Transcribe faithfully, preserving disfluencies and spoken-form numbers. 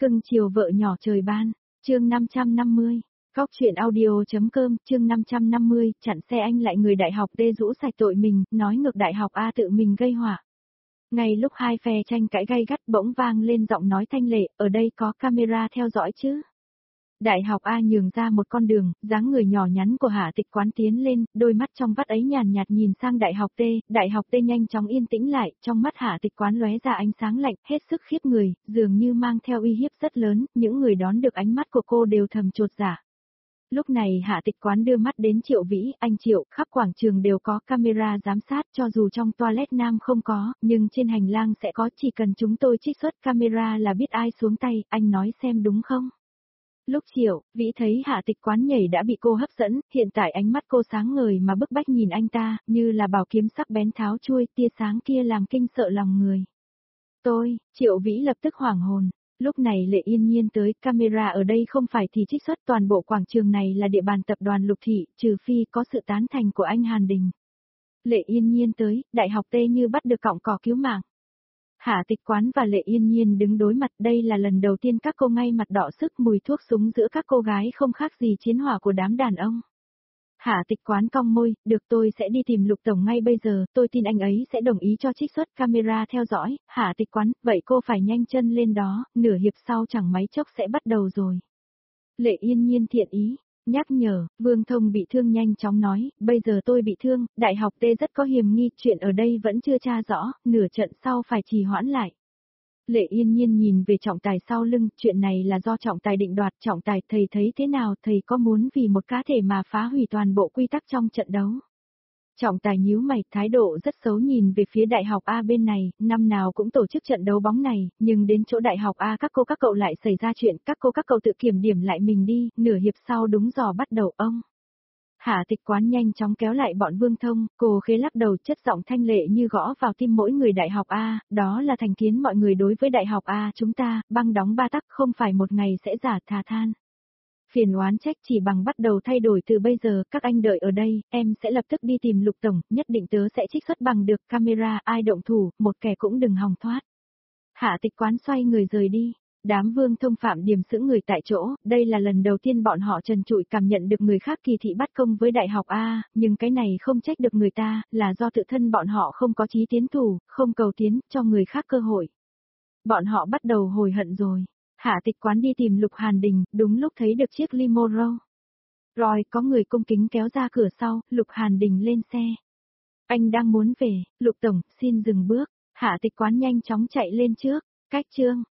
Cưng chiều vợ nhỏ trời ban, chương năm trăm năm mươi. Góc truyện audio.com, chương năm trăm năm mươi, chặn xe anh lại người đại học D rũ sạch tội mình, nói ngược đại học A tự mình gây họa. Ngay lúc hai phe tranh cãi gay gắt bỗng vang lên giọng nói thanh lệ, ở đây có camera theo dõi chứ. Đại học A nhường ra một con đường, dáng người nhỏ nhắn của Hạ Tịch Quán tiến lên, đôi mắt trong vắt ấy nhàn nhạt nhìn sang đại học T, đại học T nhanh chóng yên tĩnh lại, trong mắt Hạ Tịch Quán lóe ra ánh sáng lạnh, hết sức khiếp người, dường như mang theo uy hiếp rất lớn, những người đón được ánh mắt của cô đều thầm chột dạ. Lúc này Hạ Tịch Quán đưa mắt đến Triệu Vĩ, anh Triệu, khắp quảng trường đều có camera giám sát, cho dù trong toilet nam không có, nhưng trên hành lang sẽ có, chỉ cần chúng tôi trích xuất camera là biết ai xuống tay, anh nói xem đúng không? Lúc Triệu Vĩ thấy Hạ Tịch Quán nhảy đã bị cô hấp dẫn, hiện tại ánh mắt cô sáng ngời mà bức bách nhìn anh ta, như là bảo kiếm sắc bén tháo chuôi, tia sáng kia làm kinh sợ lòng người. Tôi, Triệu Vĩ lập tức hoảng hồn. Lúc này Lệ Yên Nhiên tới, camera ở đây không phải thì trích xuất, toàn bộ quảng trường này là địa bàn tập đoàn Lục Thị, trừ phi có sự tán thành của anh Hàn Đình. Lệ Yên Nhiên tới, đại học T như bắt được cọng cỏ cứu mạng. Hạ Tịch Quán và Lệ Yên Nhiên đứng đối mặt, đây là lần đầu tiên các cô ngay mặt đỏ sức, mùi thuốc súng giữa các cô gái không khác gì chiến hỏa của đám đàn ông. Hạ Tịch Quán cong môi, được tôi sẽ đi tìm Lục Tổng ngay bây giờ, tôi tin anh ấy sẽ đồng ý cho trích xuất camera theo dõi. Hạ Tịch Quán, vậy cô phải nhanh chân lên đó, nửa hiệp sau chẳng mấy chốc sẽ bắt đầu rồi. Lệ Yên Nhiên thiện ý, nhắc nhở, Vương Thông bị thương nhanh chóng nói, bây giờ tôi bị thương, đại học T rất có hiểm nghi, chuyện ở đây vẫn chưa tra rõ, nửa trận sau phải trì hoãn lại. Lệ Yên Nhiên nhìn về trọng tài sau lưng, chuyện này là do trọng tài định đoạt, trọng tài thầy thấy thế nào, thầy có muốn vì một cá thể mà phá hủy toàn bộ quy tắc trong trận đấu. Trọng tài nhíu mày, thái độ rất xấu nhìn về phía đại học A bên này, năm nào cũng tổ chức trận đấu bóng này, nhưng đến chỗ đại học A các cô các cậu lại xảy ra chuyện, các cô các cậu tự kiểm điểm lại mình đi, nửa hiệp sau đúng giờ bắt đầu ông. Hạ Tịch Quán nhanh chóng kéo lại bọn Vương Thông, cô khế lắc đầu chất giọng thanh lệ như gõ vào tim mỗi người đại học A, đó là thành kiến mọi người đối với đại học A chúng ta, băng đóng ba tắc không phải một ngày sẽ giả thà than. Phiền oán trách chỉ bằng bắt đầu thay đổi từ bây giờ, các anh đợi ở đây, em sẽ lập tức đi tìm Lục Tổng, nhất định tớ sẽ trích xuất bằng được camera, ai động thủ, một kẻ cũng đừng hòng thoát. Hạ Tịch Quán xoay người rời đi. Đám Vương Thông Phạm Điểm sững người tại chỗ, đây là lần đầu tiên bọn họ trần trụi cảm nhận được người khác kỳ thị bắt công với đại học A, nhưng cái này không trách được người ta, là do tự thân bọn họ không có chí tiến thủ, không cầu tiến, cho người khác cơ hội. Bọn họ bắt đầu hồi hận rồi. Hạ Tịch Quán đi tìm Lục Hàn Đình, đúng lúc thấy được chiếc limo. Rồi có người cung kính kéo ra cửa sau, Lục Hàn Đình lên xe. Anh đang muốn về, Lục Tổng, xin dừng bước. Hạ Tịch Quán nhanh chóng chạy lên trước, cách chương.